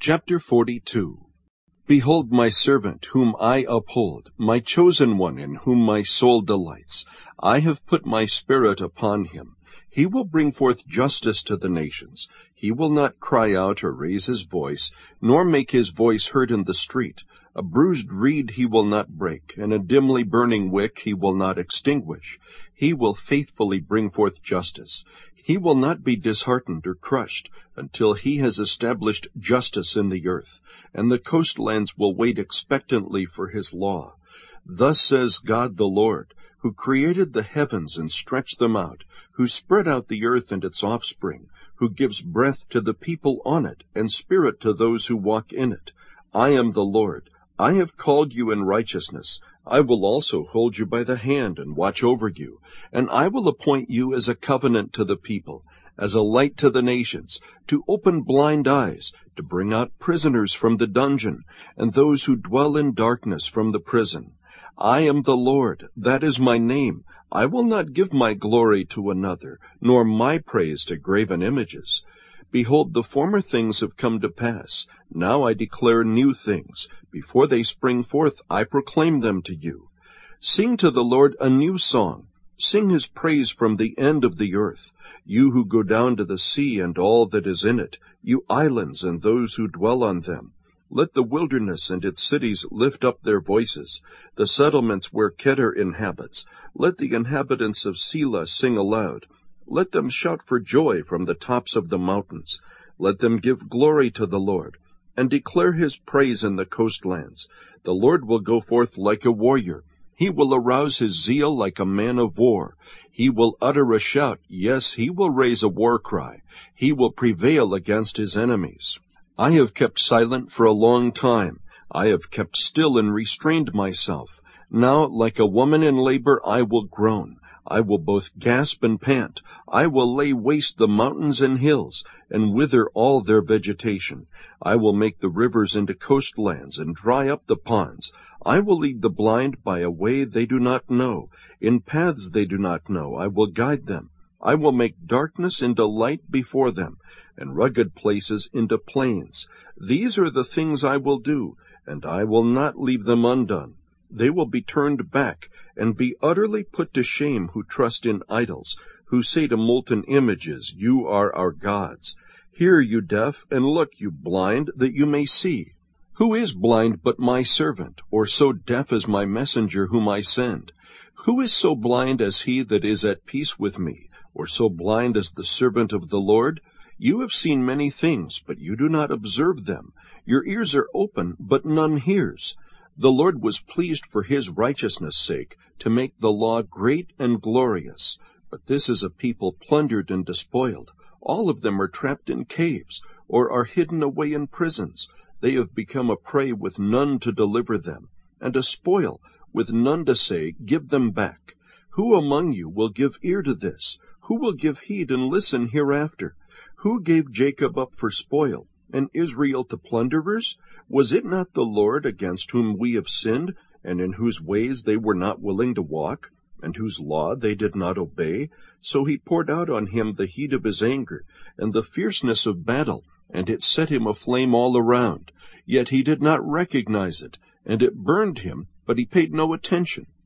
Chapter 42. Behold my servant, whom I uphold, my chosen one, in whom my soul delights. I have put my spirit upon him. He will bring forth justice to the nations. He will not cry out or raise his voice, nor make his voice heard in the street. A bruised reed he will not break, and a dimly burning wick he will not extinguish. He will faithfully bring forth justice. He will not be disheartened or crushed until he has established justice in the earth, and the coastlands will wait expectantly for his law. Thus says God the Lord, who created the heavens and stretched them out, who spread out the earth and its offspring, who gives breath to the people on it, and spirit to those who walk in it. I am the Lord. I have called you in righteousness. I will also hold you by the hand and watch over you, and I will appoint you as a covenant to the people, as a light to the nations, to open blind eyes, to bring out prisoners from the dungeon, and those who dwell in darkness from the prison. I am the Lord, that is my name. I will not give my glory to another, nor my praise to graven images. Behold, the former things have come to pass. Now I declare new things. Before they spring forth, I proclaim them to you. Sing to the Lord a new song. Sing his praise from the end of the earth. You who go down to the sea and all that is in it, you islands and those who dwell on them. Let the wilderness and its cities lift up their voices, the settlements where Kedar inhabits. Let the inhabitants of Selah sing aloud. Let them shout for joy from the tops of the mountains. Let them give glory to the Lord, and declare his praise in the coastlands. The Lord will go forth like a warrior. He will arouse his zeal like a man of war. He will utter a shout. Yes, he will raise a war cry. He will prevail against his enemies. I have kept silent for a long time. I have kept still and restrained myself. Now, like a woman in labor, I will groan. I will both gasp and pant. I will lay waste the mountains and hills, and wither all their vegetation. I will make the rivers into coastlands, and dry up the ponds. I will lead the blind by a way they do not know. In paths they do not know, I will guide them. I will make darkness into light before them, and rugged places into plains. These are the things I will do, and I will not leave them undone. They will be turned back, and be utterly put to shame who trust in idols, who say to molten images, You are our gods. Hear, you deaf, and look, you blind, that you may see. Who is blind but my servant, or so deaf as my messenger whom I send? Who is so blind as he that is at peace with me, or so blind as the servant of the Lord? You have seen many things, but you do not observe them. Your ears are open, but none hears. The Lord was pleased for his righteousness' sake to make the law great and glorious. But this is a people plundered and despoiled. All of them are trapped in caves, or are hidden away in prisons. They have become a prey with none to deliver them, and a spoil with none to say, Give them back. Who among you will give ear to this? Who will give heed and listen hereafter? Who gave Jacob up for spoil, and Israel to plunderers? Was it not the Lord against whom we have sinned, and in whose ways they were not willing to walk, and whose law they did not obey? So he poured out on him the heat of his anger, and the fierceness of battle, and it set him aflame all around. Yet he did not recognize it, and it burned him, but he paid no attention.